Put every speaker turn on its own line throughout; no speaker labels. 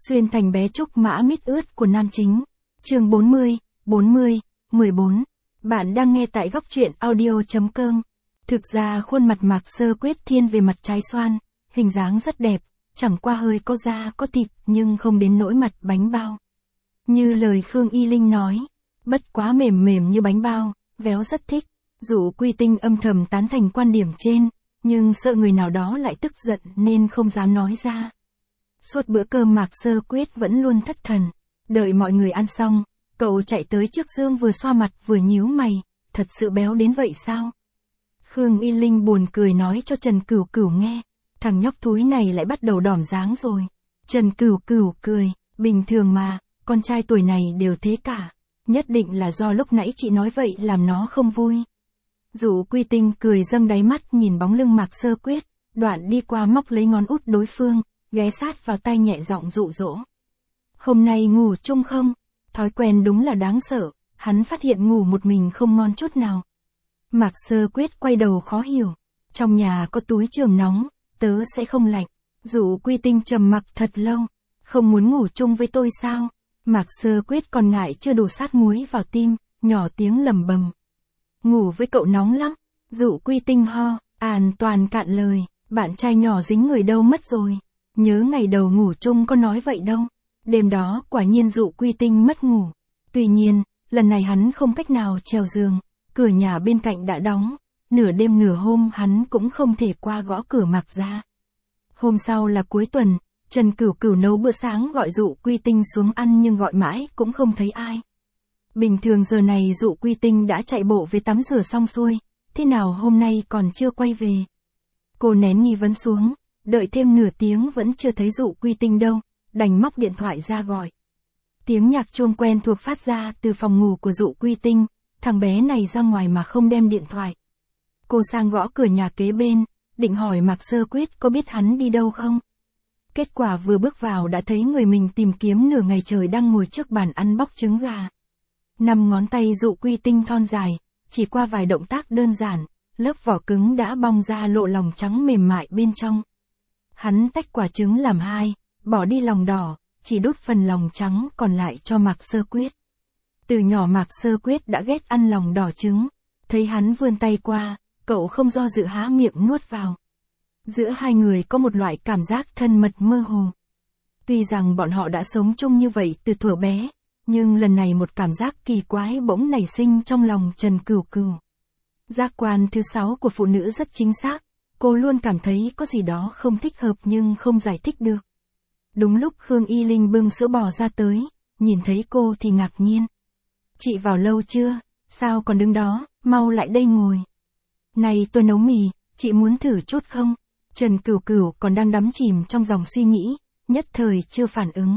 Xuyên thành bé trúc mã mít ướt của nam chính. Chương 40, 14. Bạn đang nghe tại góc truyện audio.com. Thực ra khuôn mặt Mạc Sơ Quyết thiên về mặt trái xoan, hình dáng rất đẹp, chẳng qua hơi có da có thịt nhưng không đến nỗi mặt bánh bao. Như lời Khương Y Linh nói, bất quá mềm mềm như bánh bao, véo rất thích. Dụ Quy Tinh âm thầm tán thành quan điểm trên, nhưng sợ người nào đó lại tức giận nên không dám nói ra. Suốt bữa cơm Mạc Sơ Quyết vẫn luôn thất thần. Đợi mọi người ăn xong, cậu chạy tới trước gương vừa xoa mặt vừa nhíu mày, thật sự béo đến vậy sao? Khương Y Linh buồn cười nói cho Trần Cửu Cửu nghe, thằng nhóc thúi này lại bắt đầu đỏm dáng rồi. Trần Cửu Cửu cười, bình thường mà, con trai tuổi này đều thế cả. Nhất định là do lúc nãy chị nói vậy làm nó không vui. Dụ Quy Tinh cười dâng đáy mắt nhìn bóng lưng Mạc Sơ Quyết, đoạn đi qua móc lấy ngón út đối phương, ghé sát vào tay nhẹ giọng dụ dỗ. Hôm nay ngủ chung không? Thói quen đúng là đáng sợ, hắn phát hiện ngủ một mình không ngon chút nào. Mạc Sơ Quyết quay đầu khó hiểu, trong nhà có túi trường nóng, tớ sẽ không lạnh. Dụ Quy Tinh trầm mặc thật lâu, không muốn ngủ chung với tôi sao? Mạc Sơ Quyết còn ngại chưa đổ sát muối vào tim, nhỏ tiếng lầm bầm. Ngủ với cậu nóng lắm. Dụ Quy Tinh ho, an toàn cạn lời, bạn trai nhỏ dính người đâu mất rồi. Nhớ ngày đầu ngủ chung có nói vậy đâu. Đêm đó quả nhiên Dụ Quy Tinh mất ngủ. Tuy nhiên, lần này hắn không cách nào trèo giường, cửa nhà bên cạnh đã đóng, nửa đêm nửa hôm hắn cũng không thể qua gõ cửa Mạc ra. Hôm sau là cuối tuần, Trần Cửu Cửu nấu bữa sáng gọi Dụ Quy Tinh xuống ăn nhưng gọi mãi cũng không thấy ai. Bình thường giờ này Dụ Quy Tinh đã chạy bộ về tắm rửa xong xuôi, thế nào hôm nay còn chưa quay về. Cô nén nghi vấn xuống, đợi thêm nửa tiếng vẫn chưa thấy Dụ Quy Tinh đâu, đành móc điện thoại ra gọi. Tiếng nhạc chuông quen thuộc phát ra từ phòng ngủ của Dụ Quy Tinh, thằng bé này ra ngoài mà không đem điện thoại. Cô sang gõ cửa nhà kế bên, định hỏi Mạc Sơ Quyết có biết hắn đi đâu không. Kết quả vừa bước vào đã thấy người mình tìm kiếm nửa ngày trời đang ngồi trước bàn ăn bóc trứng gà. 5 ngón tay Dụ Quy Tinh thon dài, chỉ qua vài động tác đơn giản, lớp vỏ cứng đã bong ra lộ lòng trắng mềm mại bên trong. Hắn tách quả trứng làm hai, bỏ đi lòng đỏ, chỉ đút phần lòng trắng còn lại cho Mạc Sơ Quyết. Từ nhỏ Mạc Sơ Quyết đã ghét ăn lòng đỏ trứng, thấy hắn vươn tay qua, cậu không do dự há miệng nuốt vào. Giữa hai người có một loại cảm giác thân mật mơ hồ. Tuy rằng bọn họ đã sống chung như vậy từ thuở bé, nhưng lần này một cảm giác kỳ quái bỗng nảy sinh trong lòng Trần Cửu Cửu. Giác quan thứ 6 của phụ nữ rất chính xác, cô luôn cảm thấy có gì đó không thích hợp nhưng không giải thích được. Đúng lúc Khương Y Linh bưng sữa bò ra tới, nhìn thấy cô thì ngạc nhiên. Chị vào lâu chưa? Sao còn đứng đó, mau lại đây ngồi. Này tôi nấu mì, chị muốn thử chút không? Trần Cửu Cửu còn đang đắm chìm trong dòng suy nghĩ, nhất thời chưa phản ứng.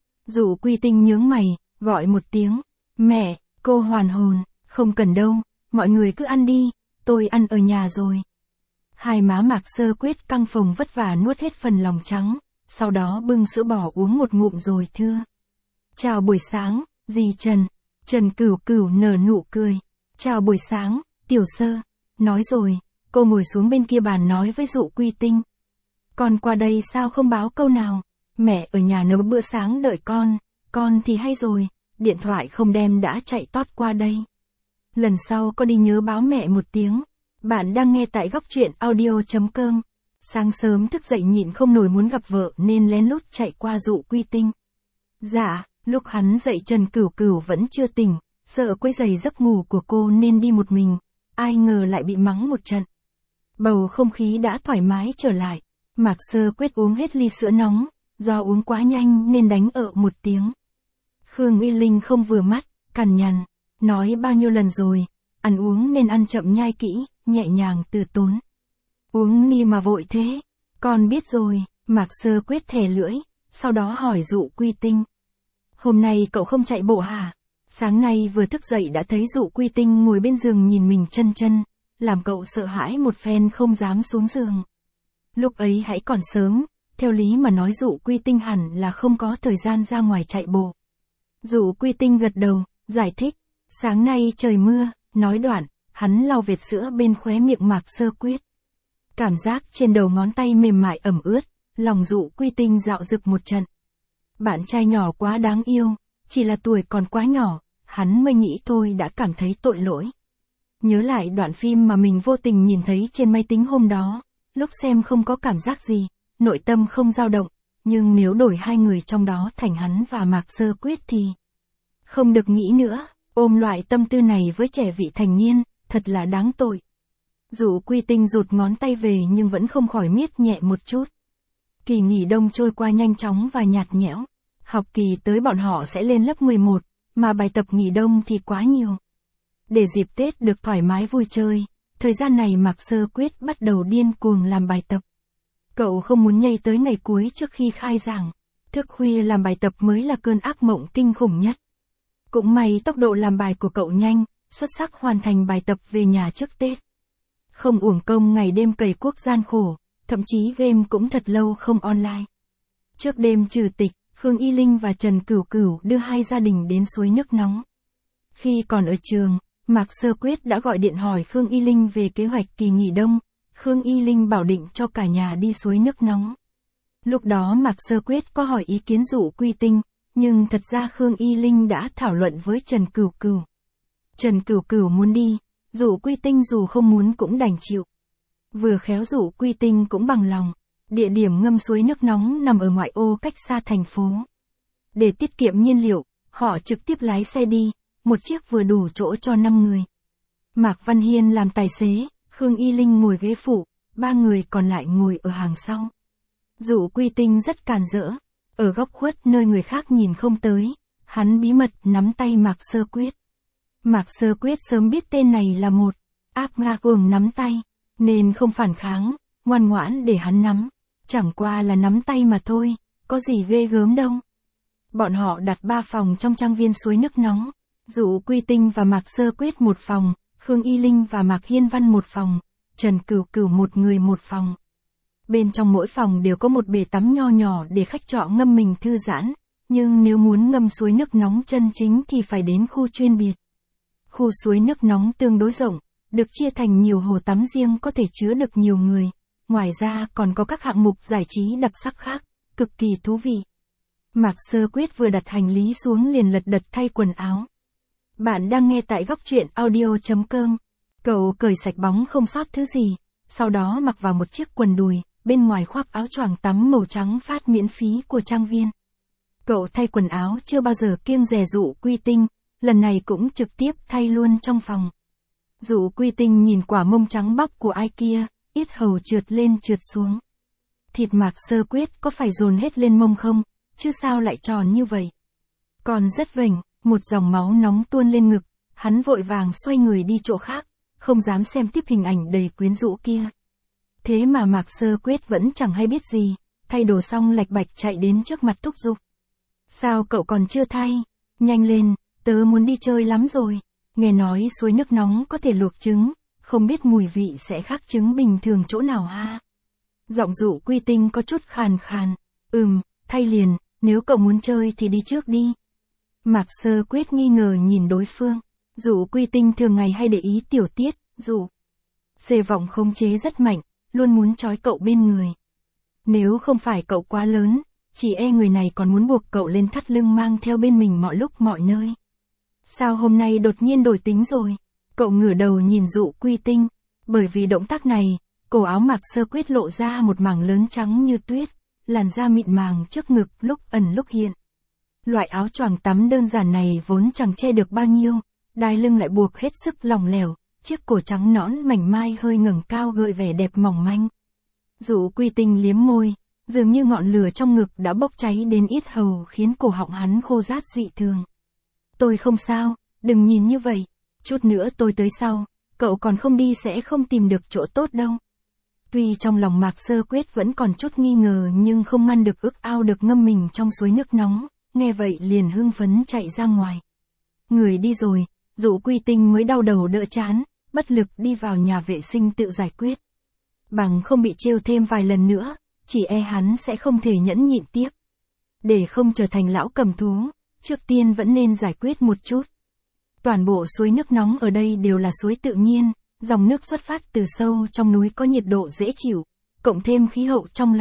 Dụ Quy Tinh nhướng mày, gọi một tiếng. Mẹ, cô hoàn hồn, không cần đâu, mọi người cứ ăn đi, tôi ăn ở nhà rồi. Hai má Mạc Sơ Quyết căng phồng vất vả nuốt hết phần lòng trắng, sau đó bưng sữa bò uống một ngụm rồi thưa. Chào buổi sáng, dì Trần. Trần Cửu Cửu nở nụ cười. Chào buổi sáng, Tiểu Sơ. Nói rồi, cô ngồi xuống bên kia bàn nói với Dụ Quy Tinh. Con qua đây sao không báo câu nào? Mẹ ở nhà nấu bữa sáng đợi con thì hay rồi, điện thoại không đem đã chạy tót qua đây. Lần sau con đi nhớ báo mẹ một tiếng. Bạn đang nghe tại góc truyện audio.com. Sáng sớm thức dậy nhịn không nổi muốn gặp vợ nên lén lút chạy qua Dụ Quy Tinh. Dạ, lúc hắn dậy Trần Cửu Cửu vẫn chưa tỉnh, sợ quấy rầy giấc ngủ của cô nên đi một mình, ai ngờ lại bị mắng một trận. Bầu không khí đã thoải mái trở lại, Mạc Sơ Quyết uống hết ly sữa nóng, do uống quá nhanh nên đánh ợ một tiếng. Khương Y Linh không vừa mắt, cằn nhằn, nói bao nhiêu lần rồi, ăn uống nên ăn chậm nhai kỹ, nhẹ nhàng từ tốn. Uống ni mà vội thế, con biết rồi. Mạc Sơ Quyết thè lưỡi, sau đó hỏi Dụ Quy Tinh. Hôm nay cậu không chạy bộ hả? Sáng nay vừa thức dậy đã thấy Dụ Quy Tinh ngồi bên giường nhìn mình chân chân, làm cậu sợ hãi một phen không dám xuống giường. Lúc ấy hãy còn sớm, theo lý mà nói Dụ Quy Tinh hẳn là không có thời gian ra ngoài chạy bộ. Dụ Quy Tinh gật đầu, giải thích, sáng nay trời mưa, nói đoạn, hắn lau vệt sữa bên khóe miệng Mạc Sơ Quyết. Cảm giác trên đầu ngón tay mềm mại ẩm ướt, lòng Dụ Quy Tinh dạo dực một trận. Bạn trai nhỏ quá đáng yêu, chỉ là tuổi còn quá nhỏ, hắn mới nghĩ thôi đã cảm thấy tội lỗi. Nhớ lại đoạn phim mà mình vô tình nhìn thấy trên máy tính hôm đó, lúc xem không có cảm giác gì, nội tâm không dao động, nhưng nếu đổi hai người trong đó thành hắn và Mạc Sơ Quyết thì không được nghĩ nữa, ôm loại tâm tư này với trẻ vị thành niên, thật là đáng tội. Dụ Quy Tinh rụt ngón tay về nhưng vẫn không khỏi miết nhẹ một chút. Kỳ nghỉ đông trôi qua nhanh chóng và nhạt nhẽo. Học kỳ tới bọn họ sẽ lên lớp 11, mà bài tập nghỉ đông thì quá nhiều. Để dịp Tết được thoải mái vui chơi, thời gian này Mạc Sơ Quyết bắt đầu điên cuồng làm bài tập. Cậu không muốn nhây tới ngày cuối trước khi khai giảng. Thức khuya làm bài tập mới là cơn ác mộng kinh khủng nhất. Cũng may tốc độ làm bài của cậu nhanh, xuất sắc hoàn thành bài tập về nhà trước Tết. Không uổng công ngày đêm cày cuốc gian khổ, thậm chí game cũng thật lâu không online. Trước đêm trừ tịch, Khương Y Linh và Trần Cửu Cửu đưa hai gia đình đến suối nước nóng. Khi còn ở trường, Mạc Sơ Quyết đã gọi điện hỏi Khương Y Linh về kế hoạch kỳ nghỉ đông. Khương Y Linh bảo định cho cả nhà đi suối nước nóng. Lúc đó Mạc Sơ Quyết có hỏi ý kiến Dụ Quy Tinh, nhưng thật ra Khương Y Linh đã thảo luận với Trần Cửu Cửu. Trần Cửu Cửu muốn đi, Dụ Quy Tinh dù không muốn cũng đành chịu. Vừa khéo Dụ Quy Tinh cũng bằng lòng. Địa điểm ngâm suối nước nóng nằm ở ngoại ô cách xa thành phố. Để tiết kiệm nhiên liệu, họ trực tiếp lái xe đi, một chiếc vừa đủ chỗ cho 5 người. Mạc Văn Hiên làm tài xế, Khương Y Linh ngồi ghế phụ, 3 người còn lại ngồi ở hàng sau. Dụ Quy Tinh rất càn rỡ, ở góc khuất nơi người khác nhìn không tới, hắn bí mật nắm tay Mạc Sơ Quyết. Mạc Sơ Quyết sớm biết tên này là một ác ma cuồng nắm tay, nên không phản kháng, ngoan ngoãn để hắn nắm. Chẳng qua là nắm tay mà thôi, có gì ghê gớm đâu. Bọn họ đặt 3 phòng trong trang viên suối nước nóng. Dụ Quy Tinh và Mạc Sơ Quyết một phòng, Khương Y Linh và Mạc Hiên Văn một phòng, Trần Cửu Cửu một người một phòng. Bên trong mỗi phòng đều có một bể tắm nho nhỏ để khách trọ ngâm mình thư giãn, nhưng nếu muốn ngâm suối nước nóng chân chính thì phải đến khu chuyên biệt. Khu suối nước nóng tương đối rộng, được chia thành nhiều hồ tắm riêng có thể chứa được nhiều người. Ngoài ra còn có các hạng mục giải trí đặc sắc khác, cực kỳ thú vị. Mạc Sơ Quyết vừa đặt hành lý xuống liền lật đật thay quần áo. Bạn đang nghe tại góc truyện audio.com. Cậu cởi sạch bóng không sót thứ gì, sau đó mặc vào một chiếc quần đùi, bên ngoài khoác áo choàng tắm màu trắng phát miễn phí của trang viên. Cậu thay quần áo chưa bao giờ kiêng dè Dụ Quy Tinh, lần này cũng trực tiếp thay luôn trong phòng. Dụ Quy Tinh nhìn quả mông trắng bóc của ai kia, yết hầu trượt lên trượt xuống. Thịt Mạc Sơ Quyết có phải dồn hết lên mông không, chứ sao lại tròn như vậy? Còn rất vểnh, một dòng máu nóng tuôn lên ngực, hắn vội vàng xoay người đi chỗ khác, không dám xem tiếp hình ảnh đầy quyến rũ kia. Thế mà Mạc Sơ Quyết vẫn chẳng hay biết gì, thay đồ xong lạch bạch chạy đến trước mặt thúc giục. Sao cậu còn chưa thay? Nhanh lên, tớ muốn đi chơi lắm rồi. Nghe nói suối nước nóng có thể luộc trứng, không biết mùi vị sẽ khác trứng bình thường chỗ nào ha? Giọng Dụ Quy Tinh có chút khàn khàn. Thay liền, nếu cậu muốn chơi thì đi trước đi. Mạc Sơ Quyết nghi ngờ nhìn đối phương. Dụ Quy Tinh thường ngày hay để ý tiểu tiết, Dụ Xê vọng khống chế rất mạnh, luôn muốn trói cậu bên người. Nếu không phải cậu quá lớn, chỉ e người này còn muốn buộc cậu lên thắt lưng mang theo bên mình mọi lúc mọi nơi. Sao hôm nay đột nhiên đổi tính rồi? Cậu ngửa đầu nhìn Dụ Quy Tinh. Bởi vì động tác này, cổ áo Mạc Sơ Quyết lộ ra một mảng lớn trắng như tuyết, làn da mịn màng trước ngực lúc ẩn lúc hiện. Loại áo choàng tắm đơn giản này vốn chẳng che được bao nhiêu, đai lưng lại buộc hết sức lỏng lẻo, chiếc cổ trắng nõn mảnh mai hơi ngẩng cao gợi vẻ đẹp mỏng manh. Dụ Quy Tinh liếm môi, dường như ngọn lửa trong ngực đã bốc cháy đến yết hầu khiến cổ họng hắn khô rát dị thường. Tôi không sao, đừng nhìn như vậy, chút nữa tôi tới sau, cậu còn không đi sẽ không tìm được chỗ tốt đâu. Tuy trong lòng Mạc Sơ Quyết vẫn còn chút nghi ngờ nhưng không ngăn được ước ao được ngâm mình trong suối nước nóng, nghe vậy liền hưng phấn chạy ra ngoài. Người đi rồi, Dụ Quy Tinh mới đau đầu đỡ chán, bất lực đi vào nhà vệ sinh tự giải quyết. Bằng không bị trêu thêm vài lần nữa, chỉ e hắn sẽ không thể nhẫn nhịn tiếp. Để không trở thành lão cầm thú, trước tiên vẫn nên giải quyết một chút. Toàn bộ suối nước nóng ở đây đều là suối tự nhiên, dòng nước xuất phát từ sâu trong núi có nhiệt độ dễ chịu, cộng thêm khí hậu trong lành,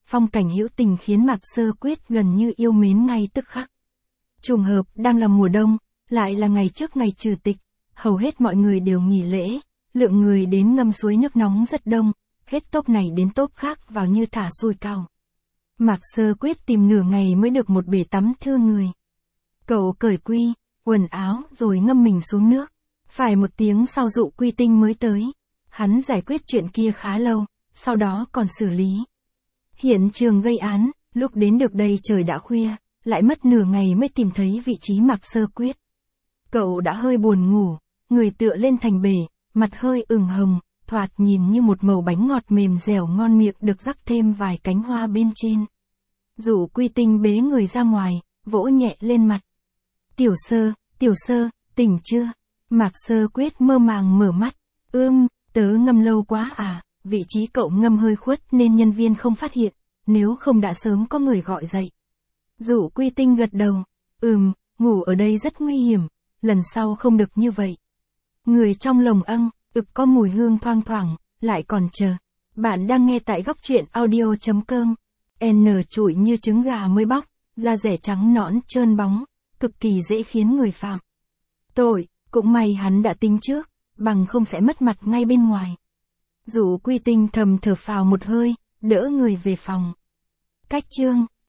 phong cảnh hữu tình khiến Mạc Sơ Quyết gần như yêu mến ngay tức khắc. Trùng hợp đang là mùa đông, lại là ngày trước ngày trừ tịch, hầu hết mọi người đều nghỉ lễ, lượng người đến ngâm suối nước nóng rất đông, hết tốp này đến tốp khác vào như thả sôi cao. Mạc Sơ Quyết tìm nửa ngày mới được một bể tắm thương người. Cậu cởi quy, quần áo rồi ngâm mình xuống nước. Phải 1 tiếng sau Dụ Quy Tinh mới tới. Hắn giải quyết chuyện kia khá lâu, sau đó còn xử lý hiện trường gây án. Lúc đến được đây trời đã khuya, lại mất nửa ngày mới tìm thấy vị trí Mạc Sơ Quyết. Cậu đã hơi buồn ngủ, người tựa lên thành bể, mặt hơi ửng hồng, thoạt nhìn như một mẩu bánh ngọt mềm dẻo ngon miệng được rắc thêm vài cánh hoa bên trên. Dụ Quy Tinh bế người ra ngoài, vỗ nhẹ lên mặt. Tiểu Sơ, tỉnh chưa? Mạc Sơ Quyết mơ màng mở mắt. Tớ ngâm lâu quá à, vị trí cậu ngâm hơi khuất nên nhân viên không phát hiện, nếu không đã sớm có người gọi dậy. Dụ Quy Tinh gật đầu. Ngủ ở đây rất nguy hiểm, lần sau không được như vậy. Người trong lồng ực có mùi hương thoang thoảng, lại còn chờ. Bạn đang nghe tại góc truyện audio.com. Trụi như trứng gà mới bóc, da rẻ trắng nõn trơn bóng, cực kỳ dễ khiến người phạm tội, cũng may hắn đã tính trước, bằng không sẽ mất mặt ngay bên ngoài. Dụ Quy Tinh thầm thở phào một hơi, đỡ người về phòng. Cách chương